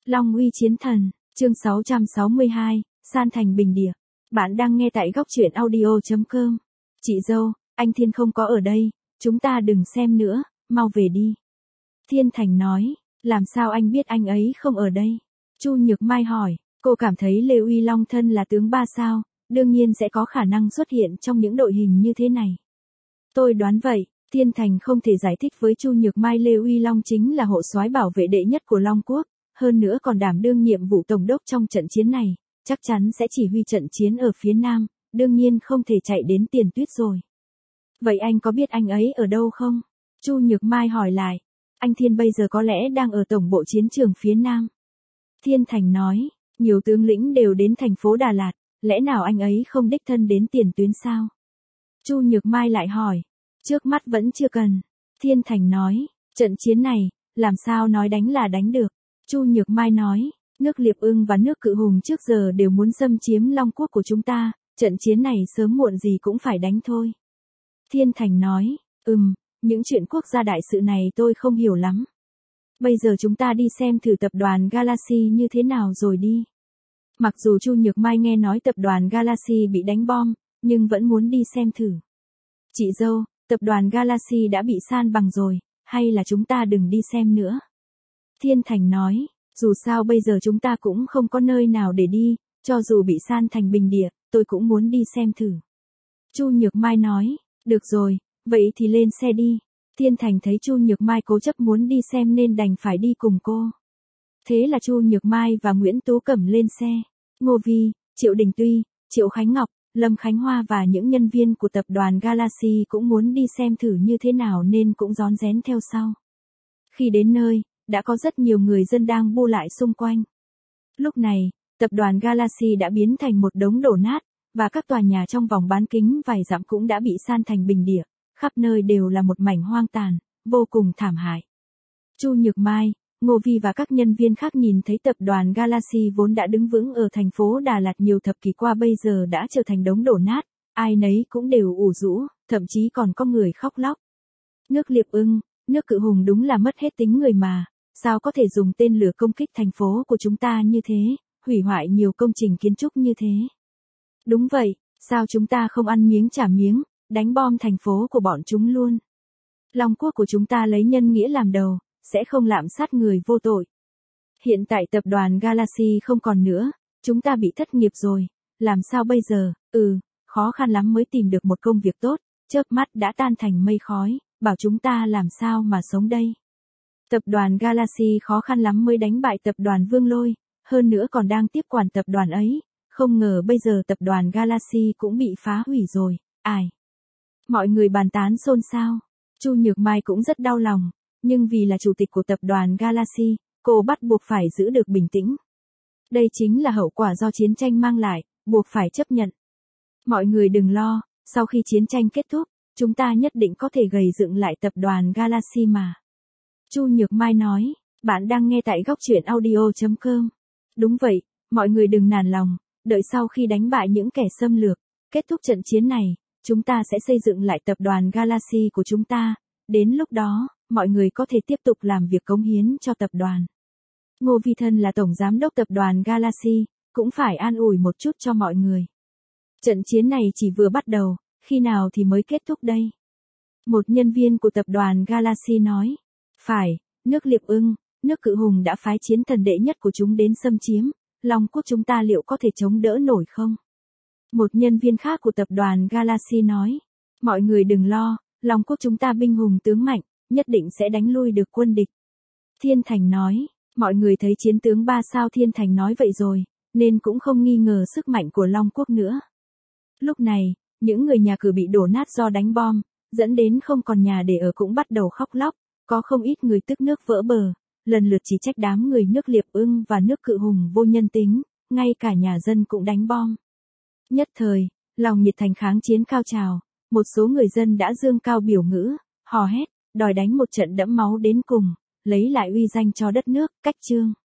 Long uy chiến thần, chương 662, san thành bình địa. Bạn đang nghe tại góc truyện audio.com. Chị dâu, anh Thiên không có ở đây, chúng ta đừng xem nữa, mau về đi. Thiên Thành nói, làm sao anh biết anh ấy không ở đây? Chu Nhược Mai hỏi, cô cảm thấy Lê Uy Long thân là tướng 3 sao, đương nhiên sẽ có khả năng xuất hiện trong những đội hình như thế này. Tôi đoán vậy. Thiên Thành không thể giải thích với Chu Nhược Mai Lê Uy Long chính là hộ soái bảo vệ đệ nhất của Long Quốc, hơn nữa còn đảm đương nhiệm vụ tổng đốc trong trận chiến này, chắc chắn sẽ chỉ huy trận chiến ở phía Nam, đương nhiên không thể chạy đến Tiền Tuyết rồi. Vậy anh có biết anh ấy ở đâu không? Chu Nhược Mai hỏi lại. Anh Thiên bây giờ có lẽ đang ở tổng bộ chiến trường phía Nam. Thiên Thành nói, nhiều tướng lĩnh đều đến thành phố Đà Lạt, lẽ nào anh ấy không đích thân đến tiền tuyến sao? Chu Nhược Mai lại hỏi. Trước mắt vẫn chưa cần. Thiên Thành nói, trận chiến này, làm sao nói đánh là đánh được. Chu Nhược Mai nói, nước Liệp Ưng và nước Cự Hùng trước giờ đều muốn xâm chiếm Long Quốc của chúng ta, trận chiến này sớm muộn gì cũng phải đánh thôi. Thiên Thành nói, những chuyện quốc gia đại sự này tôi không hiểu lắm. Bây giờ chúng ta đi xem thử tập đoàn Galaxy như thế nào rồi đi. Mặc dù Chu Nhược Mai nghe nói tập đoàn Galaxy bị đánh bom, nhưng vẫn muốn đi xem thử. Chị dâu, tập đoàn Galaxy đã bị san bằng rồi, hay là chúng ta đừng đi xem nữa? Thiên Thành nói, dù sao bây giờ chúng ta cũng không có nơi nào để đi, cho dù bị san thành bình địa, tôi cũng muốn đi xem thử. Chu Nhược Mai nói, được rồi, vậy thì lên xe đi. Thiên Thành thấy Chu Nhược Mai cố chấp muốn đi xem nên đành phải đi cùng cô. Thế là Chu Nhược Mai và Nguyễn Tú Cẩm lên xe. Ngô Vi, Triệu Đình Tuy, Triệu Khánh Ngọc, Lâm Khánh Hoa và những nhân viên của tập đoàn Galaxy cũng muốn đi xem thử như thế nào nên cũng rón rén theo sau. Khi đến nơi, đã có rất nhiều người dân đang bu lại xung quanh. Lúc này, tập đoàn Galaxy đã biến thành một đống đổ nát, và các tòa nhà trong vòng bán kính vài dặm cũng đã bị san thành bình địa, khắp nơi đều là một mảnh hoang tàn, vô cùng thảm hại. Chu Nhược Mai, Ngô Vi và các nhân viên khác nhìn thấy tập đoàn Galaxy vốn đã đứng vững ở thành phố Đà Lạt nhiều thập kỷ qua bây giờ đã trở thành đống đổ nát, ai nấy cũng đều ủ rũ, thậm chí còn có người khóc lóc. Nước Liệp Ưng, nước Cự Hùng đúng là mất hết tính người mà, sao có thể dùng tên lửa công kích thành phố của chúng ta như thế, hủy hoại nhiều công trình kiến trúc như thế. Đúng vậy, sao chúng ta không ăn miếng trả miếng, đánh bom thành phố của bọn chúng luôn. Long Quốc của chúng ta lấy nhân nghĩa làm đầu, sẽ không lạm sát người vô tội. Hiện tại tập đoàn Galaxy không còn nữa, chúng ta bị thất nghiệp rồi, làm sao bây giờ? Khó khăn lắm mới tìm được một công việc tốt, chớp mắt đã tan thành mây khói, bảo chúng ta làm sao mà sống đây. Tập đoàn Galaxy khó khăn lắm mới đánh bại tập đoàn Vương Lôi, hơn nữa còn đang tiếp quản tập đoàn ấy, không ngờ bây giờ tập đoàn Galaxy cũng bị phá hủy rồi, ai? Mọi người bàn tán xôn xao, Chu Nhược Mai cũng rất đau lòng. Nhưng vì là chủ tịch của tập đoàn Galaxy, cô bắt buộc phải giữ được bình tĩnh. Đây chính là hậu quả do chiến tranh mang lại, buộc phải chấp nhận. Mọi người đừng lo, sau khi chiến tranh kết thúc, chúng ta nhất định có thể gầy dựng lại tập đoàn Galaxy mà. Chu Nhược Mai nói, bạn đang nghe tại góc truyện audio.com. Đúng vậy, mọi người đừng nản lòng, đợi sau khi đánh bại những kẻ xâm lược, kết thúc trận chiến này, chúng ta sẽ xây dựng lại tập đoàn Galaxy của chúng ta, đến lúc đó, mọi người có thể tiếp tục làm việc cống hiến cho tập đoàn. Ngô Vi Thân là tổng giám đốc tập đoàn Galaxy, cũng phải an ủi một chút cho mọi người. Trận chiến này chỉ vừa bắt đầu, khi nào thì mới kết thúc đây? Một nhân viên của tập đoàn Galaxy nói, phải, nước Liệp Ưng, nước Cự Hùng đã phái chiến thần đệ nhất của chúng đến xâm chiếm, Long Quốc chúng ta liệu có thể chống đỡ nổi không? Một nhân viên khác của tập đoàn Galaxy nói, mọi người đừng lo, Long Quốc chúng ta binh hùng tướng mạnh, nhất định sẽ đánh lui được quân địch. Thiên Thành nói, mọi người thấy chiến tướng 3 sao Thiên Thành nói vậy rồi, nên cũng không nghi ngờ sức mạnh của Long Quốc nữa. Lúc này, những người nhà cửa bị đổ nát do đánh bom, dẫn đến không còn nhà để ở cũng bắt đầu khóc lóc, có không ít người tức nước vỡ bờ, lần lượt chỉ trách đám người nước Liệp Ưng và nước Cự Hùng vô nhân tính, ngay cả nhà dân cũng đánh bom. Nhất thời, lòng nhiệt thành kháng chiến cao trào, một số người dân đã dương cao biểu ngữ, hò hét, đòi đánh một trận đẫm máu đến cùng, lấy lại uy danh cho đất nước, cách chương.